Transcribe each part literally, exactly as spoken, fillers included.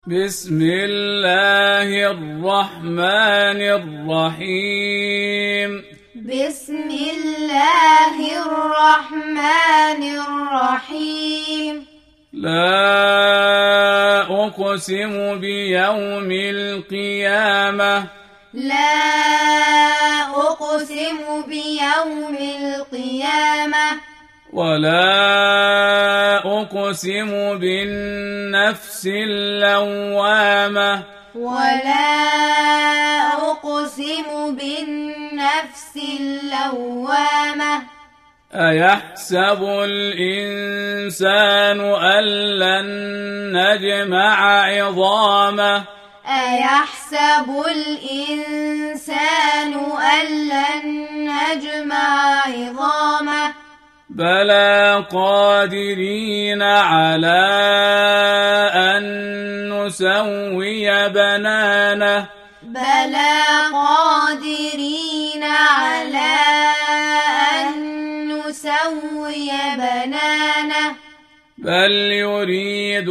بسم الله الرحمن الرحيم بسم الله الرحمن الرحيم لا أقسم بيوم القيامة لا أقسم بيوم القيامة ولا أقسم بالنفس اللوامة ولا أقسم بالنفس اللوامة أيحسب الإنسان أن لن نجمع عظامه أيحسب الإنسان أن لن نجمع عظامه بلى قادرين على أن نسوي بنانه بلى قادرين على أن نسوي بنانه بل يريد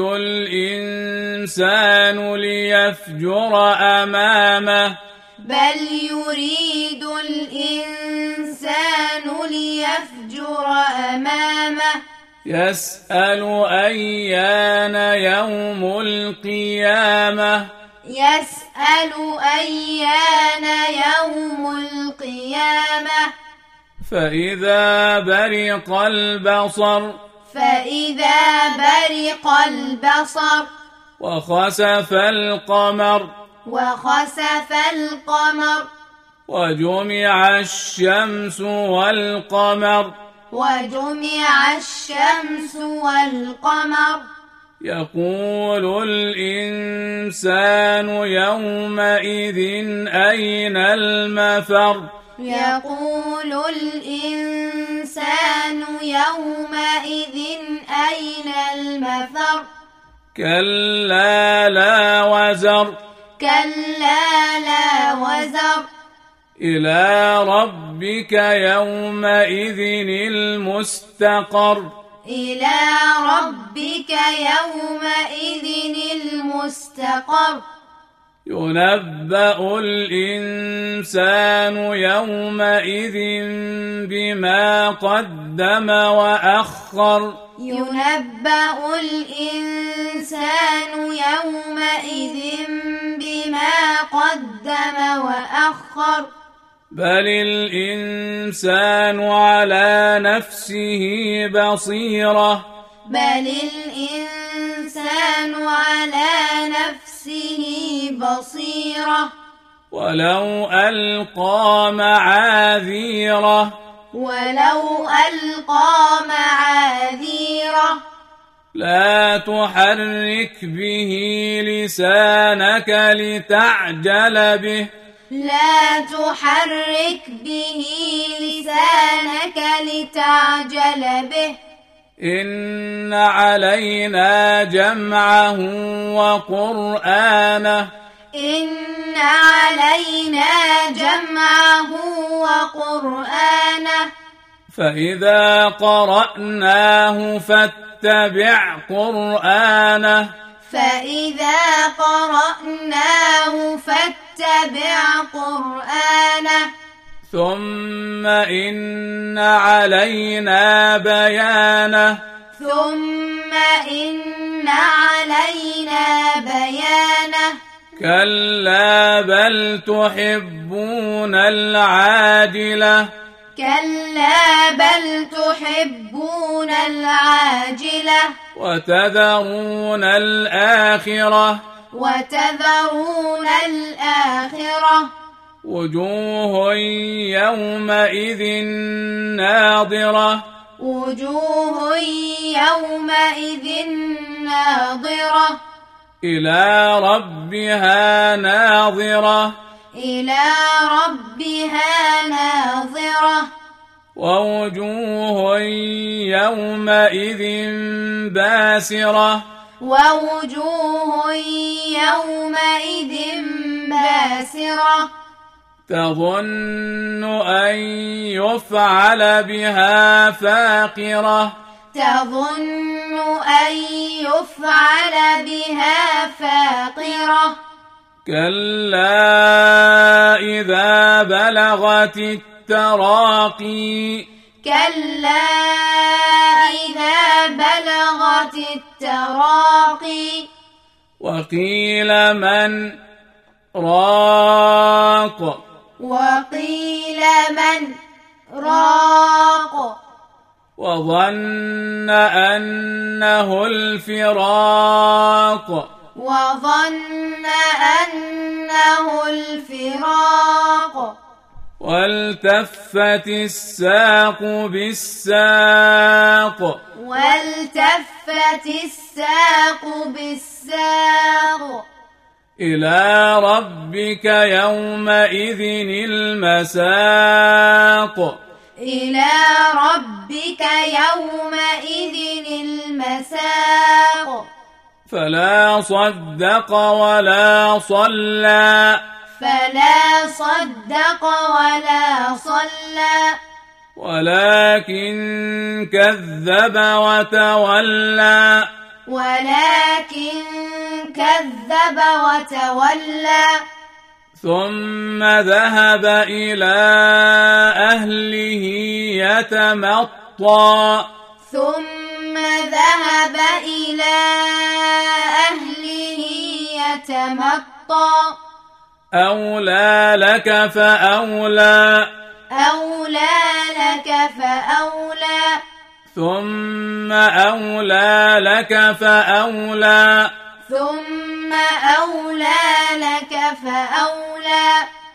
الإنسان ليفجر أمامه بل يريد الإنسان ليفجر أمامه يسأل أيان يوم القيامة يسأل أيان يوم القيامة فإذا برق البصر فإذا برق البصر وخسف القمر وخسف القمر وجمع الشمس والقمر وجمع الشمس والقمر يقول الإنسان يومئذ أين المفر يقول الإنسان يومئذ أين المفر كلا لا وزر كلا لا وزر إلى ربك يومئذ المستقر إلى ربك يومئذ المستقر ينبأ الإنسان يومئذ بما قدم وأخر ينبأ الإنسان يومئذ بما قدم وأخر بل الإنسان على نفسه بصيرة بل الإنسان على نفسه بصيرة ولو ألقى معاذيره ولو ألقى معاذيره لا تحرك به لسانك لتعجل به لا تحرك به لسانك لتعجل به إن علينا جمعه وقرآنه إن علينا جمعه وقرآنه فإذا قرأناه فاتبع قرآنه فإذا قرأناه فاتبع قرآنه ثم إن علينا بيانه ثم إن علينا بيانه كلا بل تحبون العاجلة كلا بل تحبون العاجلة وتذرون الآخرة وتذرون الآخرة وجوه يومئذ ناظرة وجوه يومئذ ناظرة إلى ربها ناظرة إلى ربها ناظرة ووجوه يومئذ باسرة ووجوه يومئذ باسرة تظن أن يفعل بها فاقرة تظن أن يفعل بها فاقرة ناظرة كلا إذا بلغت التراقي كلا إذا بلغت التراقي وقيل من راق وقيل من راق وظن أنه الفراق وظن أنه الفراق والتفت الساق بالساق والتفت الساق بالساق إلى ربك يومئذ المساق إلى ربك يومئذ المساق فلا صدق ولا صلى فلا صدق ولا صلى ولكن كذب وتولى ولكن كذب وتولى ثم ذهب إلى أهله يتمطى ثم ذهب إلى أهله يتمطى أولى لك فأولى أولى لك فأولى ثم أولى لك فأولى ثم أولى لك فأولى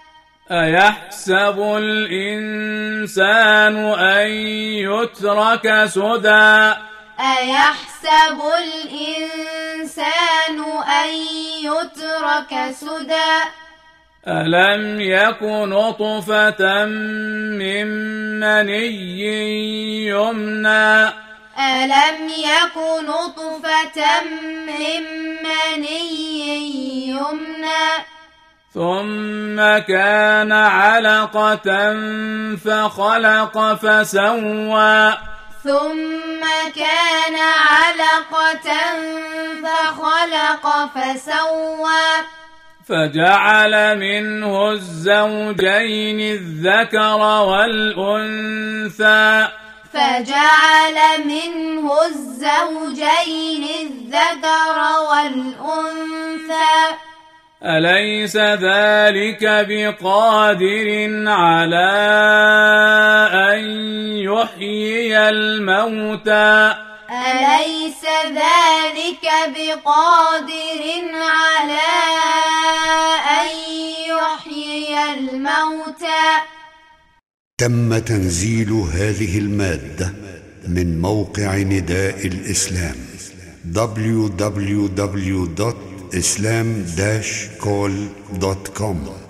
أيحسب الإنسان أن يترك سدى أيحسب الإنسان أن يترك سدى ألم يك نطفة من مني يمنى ألم يك نطفة من مني يمنى ثم كان علقة فخلق فسوى ثم كان علقة فخلق فسوى فجعل منه الزوجين الذكر والأنثى فجعل منه الزوجين الذكر والأنثى أليس ذلك بقادر على أن يحيي الموتى أليس ذلك بقادر على أن يحيي الموتى. تم تنزيل هذه المادة من موقع نداء الإسلام دبليو دبليو دبليو دوت إسلام داش كول دوت كوم.